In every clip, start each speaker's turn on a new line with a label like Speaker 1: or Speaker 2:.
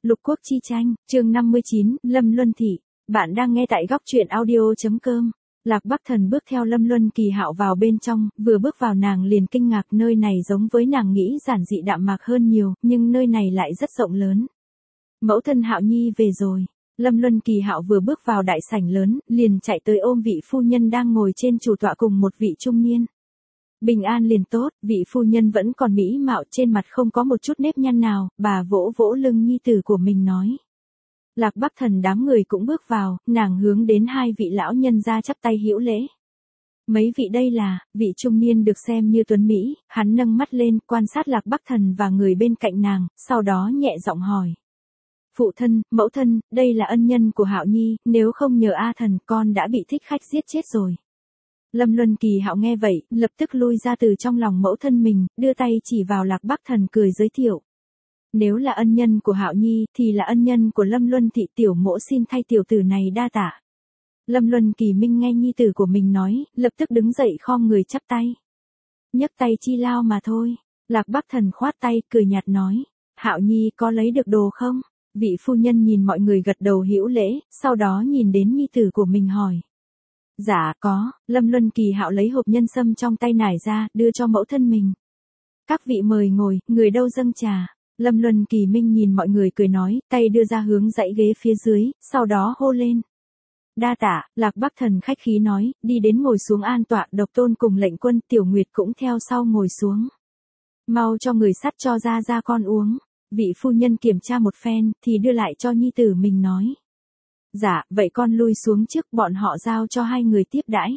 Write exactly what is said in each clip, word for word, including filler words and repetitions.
Speaker 1: Lục quốc chi tranh, chương năm mươi chín, Lâm Luân Thị. Bạn đang nghe tại góc truyện audio.com. Lạc Bắc Thần bước theo Lâm Luân Kỳ Hạo vào bên trong, vừa bước vào nàng liền kinh ngạc, nơi này giống với nàng nghĩ giản dị đạm mạc hơn nhiều, nhưng nơi này lại rất rộng lớn. Mẫu thân Hạo Nhi về rồi. Lâm Luân Kỳ Hạo vừa bước vào đại sảnh lớn, liền chạy tới ôm vị phu nhân đang ngồi trên chủ tọa cùng một vị trung niên. Bình an liền tốt, vị phu nhân vẫn còn mỹ mạo, trên mặt không có một chút nếp nhăn nào, bà vỗ vỗ lưng nhi tử của mình nói. Lạc Bắc Thần đám người cũng bước vào, nàng hướng đến hai vị lão nhân ra chắp tay hữu lễ. Mấy vị đây là, vị trung niên được xem như tuấn Mỹ, hắn nâng mắt lên, quan sát Lạc Bắc Thần và người bên cạnh nàng, sau đó nhẹ giọng hỏi. Phụ thân, mẫu thân, đây là ân nhân của Hạo Nhi, nếu không nhờ A Thần con đã bị thích khách giết chết rồi. Lâm Luân Kỳ Hạo nghe vậy, lập tức lui ra từ trong lòng mẫu thân mình, đưa tay chỉ vào Lạc Bắc Thần cười giới thiệu. Nếu là ân nhân của Hạo Nhi, thì là ân nhân của Lâm Luân Thị, tiểu mỗ xin thay tiểu tử này đa tạ. Lâm Luân Kỳ Minh nghe nhi tử của mình nói, lập tức đứng dậy khom người chắp tay. Nhấc tay chi lao mà thôi. Lạc Bắc Thần khoát tay, cười nhạt nói. Hạo Nhi có lấy được đồ không? Vị phu nhân nhìn mọi người gật đầu hữu lễ, sau đó nhìn đến nhi tử của mình hỏi. Dạ có. Lâm Luân Kỳ Hạo lấy hộp nhân sâm trong tay nải ra, đưa cho mẫu thân mình. Các vị mời ngồi, người đâu dâng trà. Lâm Luân Kỳ Minh nhìn mọi người cười nói, tay đưa ra hướng dãy ghế phía dưới, sau đó hô lên. Đa tạ. Lạc Bắc Thần khách khí nói, đi đến ngồi xuống an tọa. Độc Tôn cùng Lệnh Quân, Tiểu Nguyệt cũng theo sau ngồi xuống. Mau cho người sắt cho ra ra con uống. Vị phu nhân kiểm tra một phen, thì đưa lại cho nhi tử mình nói. Dạ, vậy con lui xuống trước, bọn họ giao cho hai người tiếp đãi.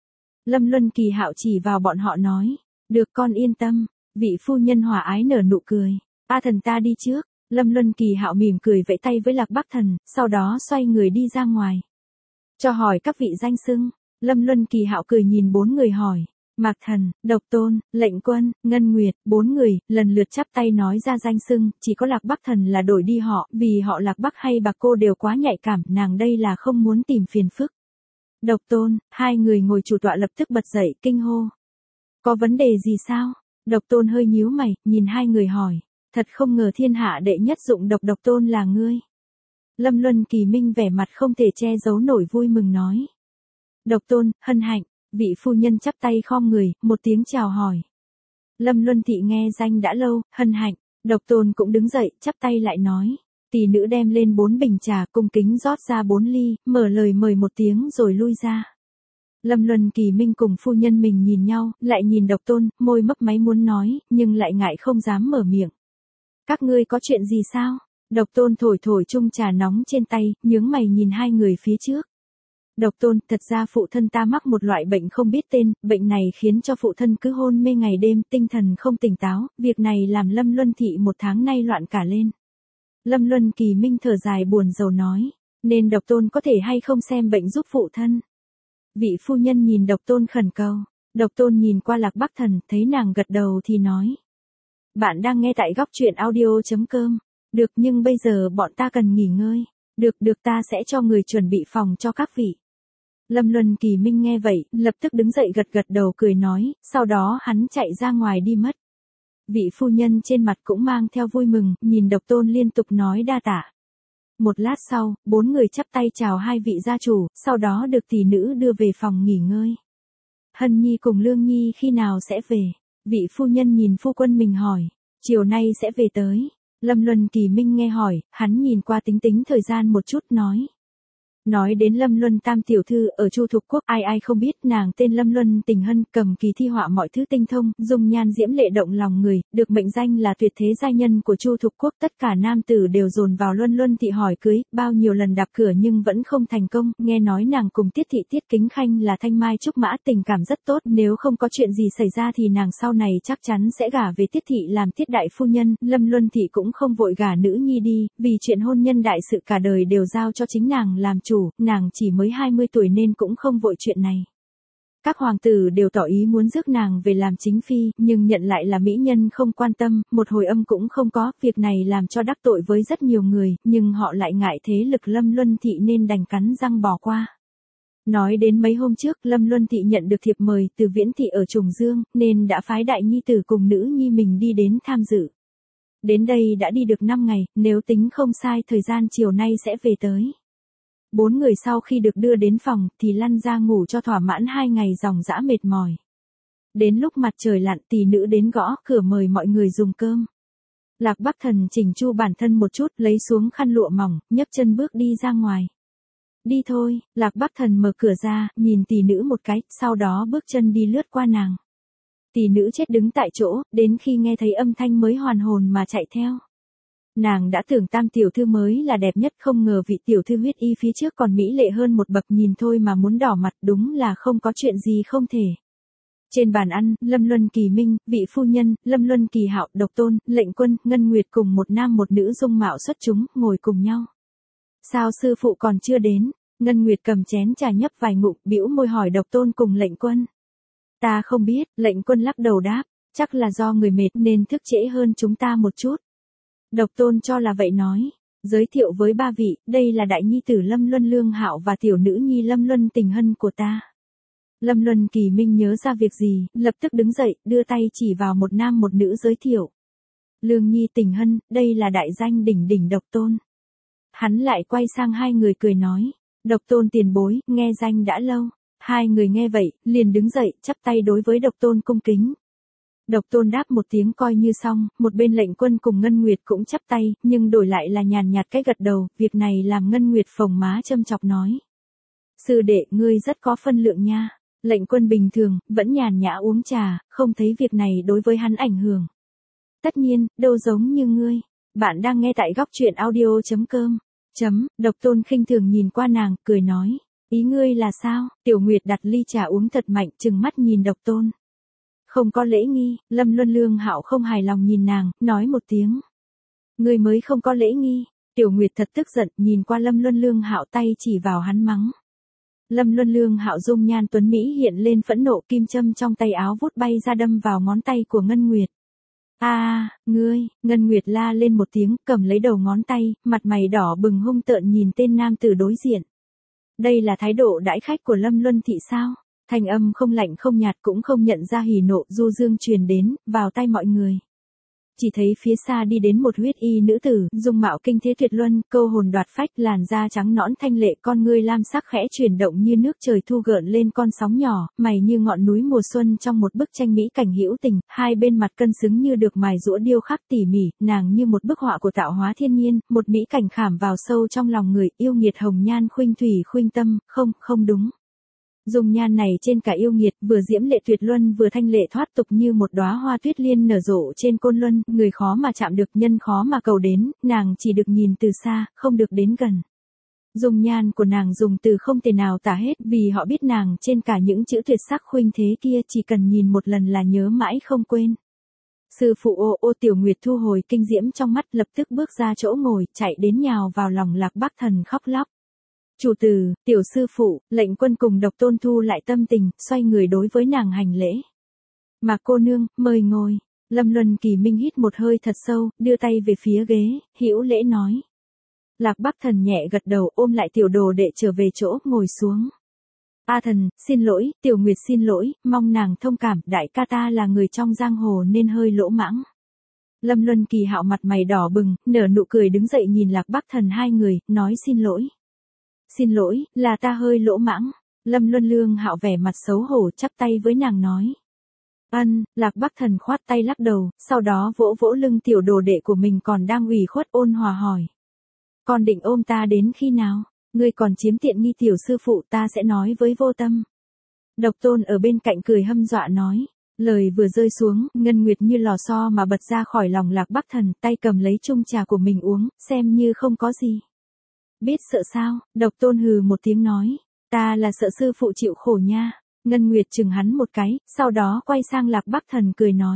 Speaker 1: Lâm Luân Kỳ Hạo chỉ vào bọn họ nói. Được, con yên tâm. Vị phu nhân hòa ái nở nụ cười. A Thần ta đi trước. Lâm Luân Kỳ Hạo mỉm cười vẫy tay với Lạc Bắc Thần, sau đó xoay người đi ra ngoài. Cho hỏi các vị danh xưng. Lâm Luân Kỳ Hạo cười nhìn bốn người hỏi. Mạc Thần, Độc Tôn, Lệnh Quân, Ngân Nguyệt, bốn người, lần lượt chắp tay nói ra danh xưng, chỉ có Lạc Bắc Thần là đổi đi họ, vì họ Lạc Bắc hay bà cô đều quá nhạy cảm, nàng đây là không muốn tìm phiền phức. Độc Tôn, hai người ngồi chủ tọa lập tức bật dậy, kinh hô. Có vấn đề gì sao? Độc Tôn hơi nhíu mày, nhìn hai người hỏi. Thật không ngờ thiên hạ đệ nhất dụng độc Độc Tôn là ngươi. Lâm Luân Kỳ Minh vẻ mặt không thể che giấu nổi vui mừng nói. Độc Tôn, hân hạnh. Vị phu nhân chắp tay khom người, một tiếng chào hỏi. Lâm Luân Thị nghe danh đã lâu, hân hạnh. Độc Tôn cũng đứng dậy, chắp tay lại nói. Tỷ nữ đem lên bốn bình trà, cung kính rót ra bốn ly, mở lời mời một tiếng rồi lui ra. Lâm Luân Kỳ Minh cùng phu nhân mình nhìn nhau, lại nhìn Độc Tôn, môi mấp máy muốn nói, nhưng lại ngại không dám mở miệng. Các ngươi có chuyện gì sao? Độc Tôn thổi thổi chung trà nóng trên tay, nhướng mày nhìn hai người phía trước. Độc Tôn, thật ra phụ thân ta mắc một loại bệnh không biết tên, bệnh này khiến cho phụ thân cứ hôn mê ngày đêm, tinh thần không tỉnh táo, việc này làm Lâm Luân Thị một tháng nay loạn cả lên. Lâm Luân Kỳ Minh thở dài buồn rầu nói, nên Độc Tôn có thể hay không xem bệnh giúp phụ thân. Vị phu nhân nhìn Độc Tôn khẩn cầu, Độc Tôn nhìn qua Lạc Bắc Thần, thấy nàng gật đầu thì nói. Bạn đang nghe tại góc truyện audio.com, được nhưng bây giờ bọn ta cần nghỉ ngơi, được được ta sẽ cho người chuẩn bị phòng cho các vị. Lâm Luân Kỳ Minh nghe vậy, lập tức đứng dậy gật gật đầu cười nói, sau đó hắn chạy ra ngoài đi mất. Vị phu nhân trên mặt cũng mang theo vui mừng, nhìn Độc Tôn liên tục nói đa tạ. Một lát sau, bốn người chắp tay chào hai vị gia chủ, sau đó được tỷ nữ đưa về phòng nghỉ ngơi. Hân Nhi cùng Lương Nhi khi nào sẽ về? Vị phu nhân nhìn phu quân mình hỏi, chiều nay sẽ về tới. Lâm Luân Kỳ Minh nghe hỏi, hắn nhìn qua tính tính thời gian một chút nói. Nói đến Lâm Luân Tam tiểu thư ở Chu Thục Quốc, ai ai không biết, nàng tên Lâm Luân Tình Hân, cầm kỳ thi họa mọi thứ tinh thông, dung nhan diễm lệ động lòng người, được mệnh danh là tuyệt thế giai nhân của Chu Thục Quốc, tất cả nam tử đều dồn vào Luân Luân Thị hỏi cưới, bao nhiêu lần đạp cửa nhưng vẫn không thành công, nghe nói nàng cùng Tiết Thị Tiết Kính Khanh là thanh mai trúc mã, tình cảm rất tốt, nếu không có chuyện gì xảy ra thì nàng sau này chắc chắn sẽ gả về Tiết Thị làm Tiết đại phu nhân. Lâm Luân Thị cũng không vội gả nữ nhi đi, vì chuyện hôn nhân đại sự cả đời đều giao cho chính nàng làm chủ. Nàng chỉ mới hai mươi tuổi nên cũng không vội chuyện này. Các hoàng tử đều tỏ ý muốn rước nàng về làm chính phi, nhưng nhận lại là mỹ nhân không quan tâm, một hồi âm cũng không có, việc này làm cho đắc tội với rất nhiều người, nhưng họ lại ngại thế lực Lâm Luân Thị nên đành cắn răng bỏ qua. Nói đến mấy hôm trước, Lâm Luân Thị nhận được thiệp mời từ Viễn Thị ở Trùng Dương, nên đã phái đại nhi tử cùng nữ nhi mình đi đến tham dự. Đến đây đã đi được năm ngày, nếu tính không sai thời gian chiều nay sẽ về tới. Bốn người sau khi được đưa đến phòng thì lăn ra ngủ cho thỏa mãn hai ngày dòng dã mệt mỏi. Đến lúc mặt trời lặn tỷ nữ đến gõ cửa mời mọi người dùng cơm. Lạc Bắc Thần chỉnh chu bản thân một chút, lấy xuống khăn lụa mỏng, nhấc chân bước đi ra ngoài. Đi thôi, Lạc Bắc Thần mở cửa ra, nhìn tỷ nữ một cái, sau đó bước chân đi lướt qua nàng. Tỷ nữ chết đứng tại chỗ, đến khi nghe thấy âm thanh mới hoàn hồn mà chạy theo. Nàng đã tưởng Tam tiểu thư mới là đẹp nhất, không ngờ vị tiểu thư huyết y phía trước còn mỹ lệ hơn một bậc, nhìn thôi mà muốn đỏ mặt, đúng là không có chuyện gì không thể. Trên bàn ăn, Lâm Luân Kỳ Minh, vị phu nhân, Lâm Luân Kỳ Hạo, Độc Tôn, Lệnh Quân, Ngân Nguyệt cùng một nam một nữ dung mạo xuất chúng, ngồi cùng nhau. Sao sư phụ còn chưa đến? Ngân Nguyệt cầm chén trà nhấp vài ngụm, bĩu môi hỏi Độc Tôn cùng Lệnh Quân. Ta không biết, Lệnh Quân lắc đầu đáp, chắc là do người mệt nên thức trễ hơn chúng ta một chút. Độc Tôn cho là vậy nói, giới thiệu với ba vị, đây là đại nhi tử Lâm Luân Lương Hạo và tiểu nữ nhi Lâm Luân Tình Hân của ta. Lâm Luân Kỳ Minh nhớ ra việc gì, lập tức đứng dậy, đưa tay chỉ vào một nam một nữ giới thiệu. Lương Nhi Tình Hân, đây là đại danh đỉnh đỉnh Độc Tôn. Hắn lại quay sang hai người cười nói, Độc Tôn tiền bối, nghe danh đã lâu. Hai người nghe vậy, liền đứng dậy, chắp tay đối với Độc Tôn cung kính. Độc Tôn đáp một tiếng coi như xong, một bên Lệnh Quân cùng Ngân Nguyệt cũng chắp tay, nhưng đổi lại là nhàn nhạt cái gật đầu, việc này làm Ngân Nguyệt phồng má châm chọc nói. Sư đệ, ngươi rất có phân lượng nha. Lệnh Quân bình thường, vẫn nhàn nhã uống trà, không thấy việc này đối với hắn ảnh hưởng. Tất nhiên, đâu giống như ngươi. Bạn đang nghe tại góc truyện audio chấm com. Chấm, Độc Tôn khinh thường nhìn qua nàng, cười nói. Ý ngươi là sao? Tiểu Nguyệt đặt ly trà uống thật mạnh, trừng mắt nhìn Độc Tôn. Không có lễ nghi, Lâm Luân Lương Hạo không hài lòng nhìn nàng, nói một tiếng. Ngươi mới không có lễ nghi. Tiểu Nguyệt thật tức giận, nhìn qua Lâm Luân Lương Hạo tay chỉ vào hắn mắng. Lâm Luân Lương Hạo dung nhan tuấn mỹ hiện lên phẫn nộ, kim châm trong tay áo vút bay ra đâm vào ngón tay của Ngân Nguyệt. A, à, ngươi, Ngân Nguyệt la lên một tiếng, cầm lấy đầu ngón tay, mặt mày đỏ bừng hung tợn nhìn tên nam tử đối diện. Đây là thái độ đãi khách của Lâm Luân thị sao? Thanh âm không lạnh không nhạt cũng không nhận ra hỉ nộ du dương truyền đến, vào tai mọi người. Chỉ thấy phía xa đi đến một huyết y nữ tử, dung mạo kinh thế tuyệt luân, câu hồn đoạt phách, làn da trắng nõn thanh lệ, con ngươi lam sắc khẽ chuyển động như nước trời thu gợn lên con sóng nhỏ, mày như ngọn núi mùa xuân trong một bức tranh mỹ cảnh hữu tình, hai bên mặt cân xứng như được mài giũa điêu khắc tỉ mỉ, nàng như một bức họa của tạo hóa thiên nhiên, một mỹ cảnh khảm vào sâu trong lòng người, yêu nghiệt hồng nhan khuynh thủy khuynh tâm, không, không đúng. Dung nhan này trên cả yêu nghiệt, vừa diễm lệ tuyệt luân vừa thanh lệ thoát tục như một đóa hoa tuyết liên nở rộ trên côn luân, người khó mà chạm được, nhân khó mà cầu đến, nàng chỉ được nhìn từ xa, không được đến gần. Dung nhan của nàng dùng từ không thể nào tả hết, vì họ biết nàng trên cả những chữ tuyệt sắc khuynh thế kia chỉ cần nhìn một lần là nhớ mãi không quên. Sư phụ ô ô Tiểu Nguyệt thu hồi kinh diễm trong mắt, lập tức bước ra chỗ ngồi, chạy đến nhào vào lòng Lạc Bắc Thần khóc lóc. Chủ tử, tiểu sư phụ, Lệnh Quân cùng Độc Tôn thu lại tâm tình, xoay người đối với nàng hành lễ. Mà cô nương, mời ngồi. Lâm Luân Kỳ Minh hít một hơi thật sâu, đưa tay về phía ghế, hữu lễ nói. Lạc Bắc Thần nhẹ gật đầu, ôm lại tiểu đồ đệ trở về chỗ, ngồi xuống. A thần, xin lỗi, Tiểu Nguyệt xin lỗi, mong nàng thông cảm, đại ca ta là người trong giang hồ nên hơi lỗ mãng. Lâm Luân Kỳ Hạo mặt mày đỏ bừng, nở nụ cười đứng dậy nhìn Lạc Bắc Thần hai người, nói xin lỗi. Xin lỗi, là ta hơi lỗ mãng. Lâm Luân Lương Hạo vẻ mặt xấu hổ chắp tay với nàng nói. Ân, Lạc Bắc Thần khoát tay lắc đầu, sau đó vỗ vỗ lưng tiểu đồ đệ của mình còn đang ủy khuất ôn hòa hỏi. Con định ôm ta đến khi nào? Ngươi còn chiếm tiện nghi tiểu sư phụ, ta sẽ nói với Vô Tâm. Độc Tôn ở bên cạnh cười hâm dọa nói. Lời vừa rơi xuống, Ngân Nguyệt như lò xo mà bật ra khỏi lòng Lạc Bắc Thần, tay cầm lấy chung trà của mình uống, xem như không có gì. Biết sợ sao? Độc Tôn hừ một tiếng nói. Ta là sợ sư phụ chịu khổ nha. Ngân Nguyệt chừng hắn một cái, sau đó quay sang Lạc Bắc Thần cười nói.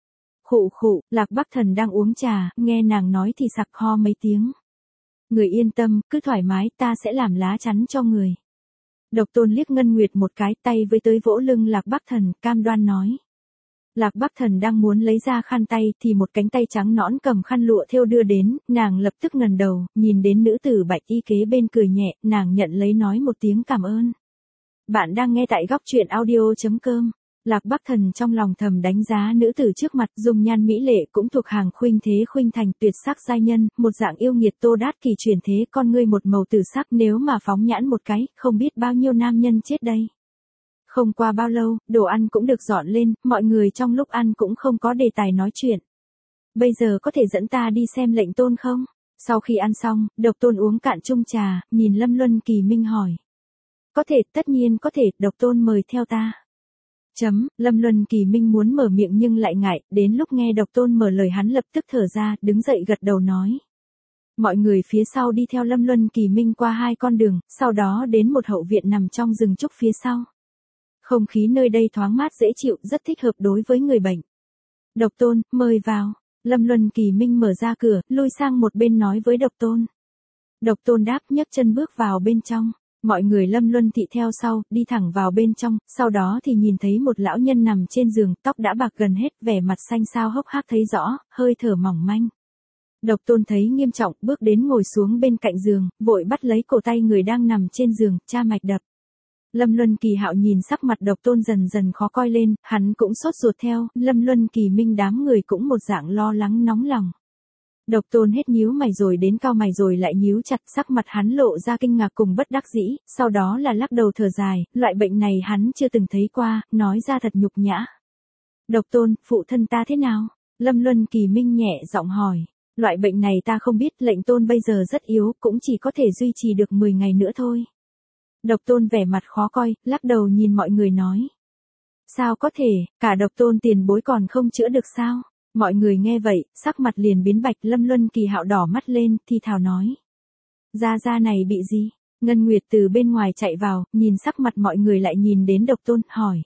Speaker 1: Khụ khụ, Lạc Bắc Thần đang uống trà, nghe nàng nói thì sặc ho mấy tiếng. Người yên tâm, cứ thoải mái, ta sẽ làm lá chắn cho người. Độc Tôn liếc Ngân Nguyệt một cái, tay với tới vỗ lưng Lạc Bắc Thần, cam đoan nói. Lạc Bắc Thần đang muốn lấy ra khăn tay thì một cánh tay trắng nõn cầm khăn lụa thêu đưa đến, nàng lập tức ngẩng đầu, nhìn đến nữ tử bạch y kế bên cười nhẹ, nàng nhận lấy nói một tiếng cảm ơn. Bạn đang nghe tại góc truyện audio chấm com. Lạc Bắc Thần trong lòng thầm đánh giá nữ tử trước mặt, dung nhan mỹ lệ cũng thuộc hàng khuynh thế khuynh thành, tuyệt sắc giai nhân, một dạng yêu nghiệt tô đát kỳ chuyển thế, con ngươi một màu tử sắc, nếu mà phóng nhãn một cái, không biết bao nhiêu nam nhân chết đây. Không qua bao lâu, đồ ăn cũng được dọn lên, mọi người trong lúc ăn cũng không có đề tài nói chuyện. Bây giờ có thể dẫn ta đi xem Lệnh Tôn không? Sau khi ăn xong, Độc Tôn uống cạn chung trà, nhìn Lâm Luân Kỳ Minh hỏi. Có thể, tất nhiên có thể, Độc Tôn mời theo ta. Chấm, Lâm Luân Kỳ Minh muốn mở miệng nhưng lại ngại, đến lúc nghe Độc Tôn mở lời hắn lập tức thở ra, đứng dậy gật đầu nói. Mọi người phía sau đi theo Lâm Luân Kỳ Minh qua hai con đường, sau đó đến một hậu viện nằm trong rừng trúc phía sau. Không khí nơi đây thoáng mát dễ chịu, rất thích hợp đối với người bệnh. Độc Tôn, mời vào. Lâm Luân Kỳ Minh mở ra cửa, lui sang một bên nói với Độc Tôn. Độc Tôn đáp nhấc chân bước vào bên trong. Mọi người Lâm Luân thị theo sau, đi thẳng vào bên trong, sau đó thì nhìn thấy một lão nhân nằm trên giường, tóc đã bạc gần hết, vẻ mặt xanh xao hốc hác thấy rõ, hơi thở mỏng manh. Độc Tôn thấy nghiêm trọng, bước đến ngồi xuống bên cạnh giường, vội bắt lấy cổ tay người đang nằm trên giường, tra mạch đập. Lâm Luân Kỳ Hạo nhìn sắc mặt Độc Tôn dần dần khó coi lên, hắn cũng sốt ruột theo, Lâm Luân Kỳ Minh đám người cũng một dạng lo lắng nóng lòng. Độc Tôn hết nhíu mày rồi đến cau mày rồi lại nhíu chặt, sắc mặt hắn lộ ra kinh ngạc cùng bất đắc dĩ, sau đó là lắc đầu thở dài, loại bệnh này hắn chưa từng thấy qua, nói ra thật nhục nhã. Độc Tôn, phụ thân ta thế nào? Lâm Luân Kỳ Minh nhẹ giọng hỏi. Loại bệnh này ta không biết, Lệnh Tôn bây giờ rất yếu, cũng chỉ có thể duy trì được mười ngày nữa thôi. Độc Tôn vẻ mặt khó coi, lắc đầu nhìn mọi người nói. Sao có thể, cả Độc Tôn tiền bối còn không chữa được sao? Mọi người nghe vậy, sắc mặt liền biến bạch. Lâm Luân Kỳ Hạo đỏ mắt lên, thì thào nói. Gia Gia này bị gì? Ngân Nguyệt từ bên ngoài chạy vào, nhìn sắc mặt mọi người lại nhìn đến Độc Tôn, hỏi.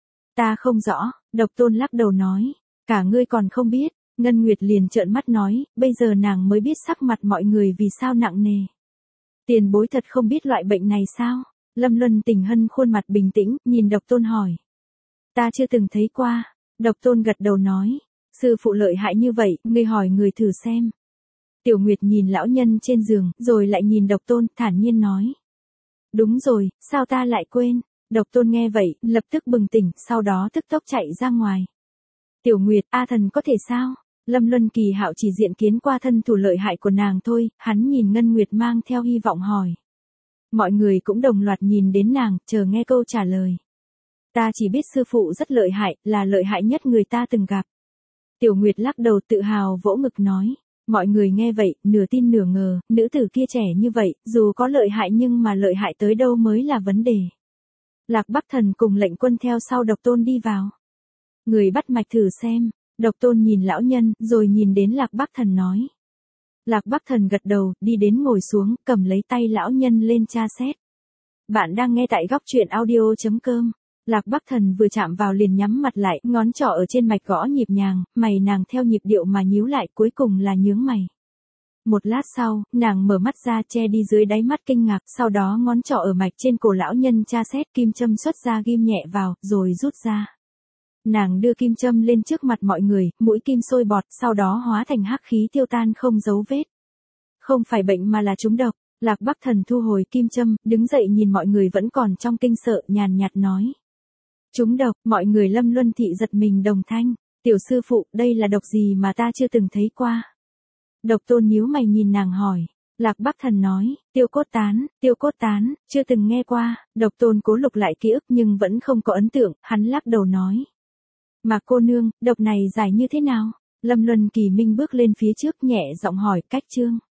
Speaker 1: Ta không rõ, Độc Tôn lắc đầu nói. Cả ngươi còn không biết. Ngân Nguyệt liền trợn mắt nói, bây giờ nàng mới biết sắc mặt mọi người vì sao nặng nề. Tiền bối thật không biết loại bệnh này sao? Lâm Luân Tình Hân khuôn mặt bình tĩnh, nhìn Độc Tôn hỏi. Ta chưa từng thấy qua. Độc Tôn gật đầu nói. Sư phụ lợi hại như vậy, ngươi hỏi người thử xem. Tiểu Nguyệt nhìn lão nhân trên giường, rồi lại nhìn Độc Tôn, thản nhiên nói. Đúng rồi, sao ta lại quên? Độc Tôn nghe vậy, lập tức bừng tỉnh, sau đó tức tốc chạy ra ngoài. Tiểu Nguyệt, A Thần có thể sao? Lâm Luân Kỳ Hạo chỉ diện kiến qua thân thủ lợi hại của nàng thôi, hắn nhìn Ngân Nguyệt mang theo hy vọng hỏi. Mọi người cũng đồng loạt nhìn đến nàng, chờ nghe câu trả lời. Ta chỉ biết sư phụ rất lợi hại, là lợi hại nhất người ta từng gặp. Tiểu Nguyệt lắc đầu tự hào vỗ ngực nói. Mọi người nghe vậy, nửa tin nửa ngờ, nữ tử kia trẻ như vậy, dù có lợi hại nhưng mà lợi hại tới đâu mới là vấn đề. Lạc Bắc Thần cùng Lệnh Quân theo sau Độc Tôn đi vào. Người bắt mạch thử xem. Độc Tôn nhìn lão nhân, rồi nhìn đến Lạc Bắc Thần nói. Lạc Bắc Thần gật đầu, đi đến ngồi xuống, cầm lấy tay lão nhân lên tra xét. Bạn đang nghe tại góc truyện audio chấm com. Lạc Bắc Thần vừa chạm vào liền nhắm mặt lại, ngón trỏ ở trên mạch gõ nhịp nhàng, mày nàng theo nhịp điệu mà nhíu lại, cuối cùng là nhướng mày. Một lát sau, nàng mở mắt ra che đi dưới đáy mắt kinh ngạc, sau đó ngón trỏ ở mạch trên cổ lão nhân tra xét, kim châm xuất ra ghim nhẹ vào, rồi rút ra. Nàng đưa kim châm lên trước mặt mọi người, mũi kim sôi bọt, sau đó hóa thành hắc khí tiêu tan không dấu vết. Không phải bệnh mà là trúng độc. Lạc Bắc Thần thu hồi kim châm, đứng dậy nhìn mọi người vẫn còn trong kinh sợ, nhàn nhạt nói. Trúng độc, mọi người Lâm Luân thị giật mình đồng thanh. Tiểu sư phụ, đây là độc gì mà ta chưa từng thấy qua? Độc Tôn nhíu mày nhìn nàng hỏi. Lạc Bắc Thần nói, tiêu cốt tán, tiêu cốt tán, chưa từng nghe qua. Độc Tôn cố lục lại ký ức nhưng vẫn không có ấn tượng, hắn lắc đầu nói. Mà cô nương, độc này giải như thế nào? Lâm Luân Kỳ Minh bước lên phía trước nhẹ giọng hỏi cách chương.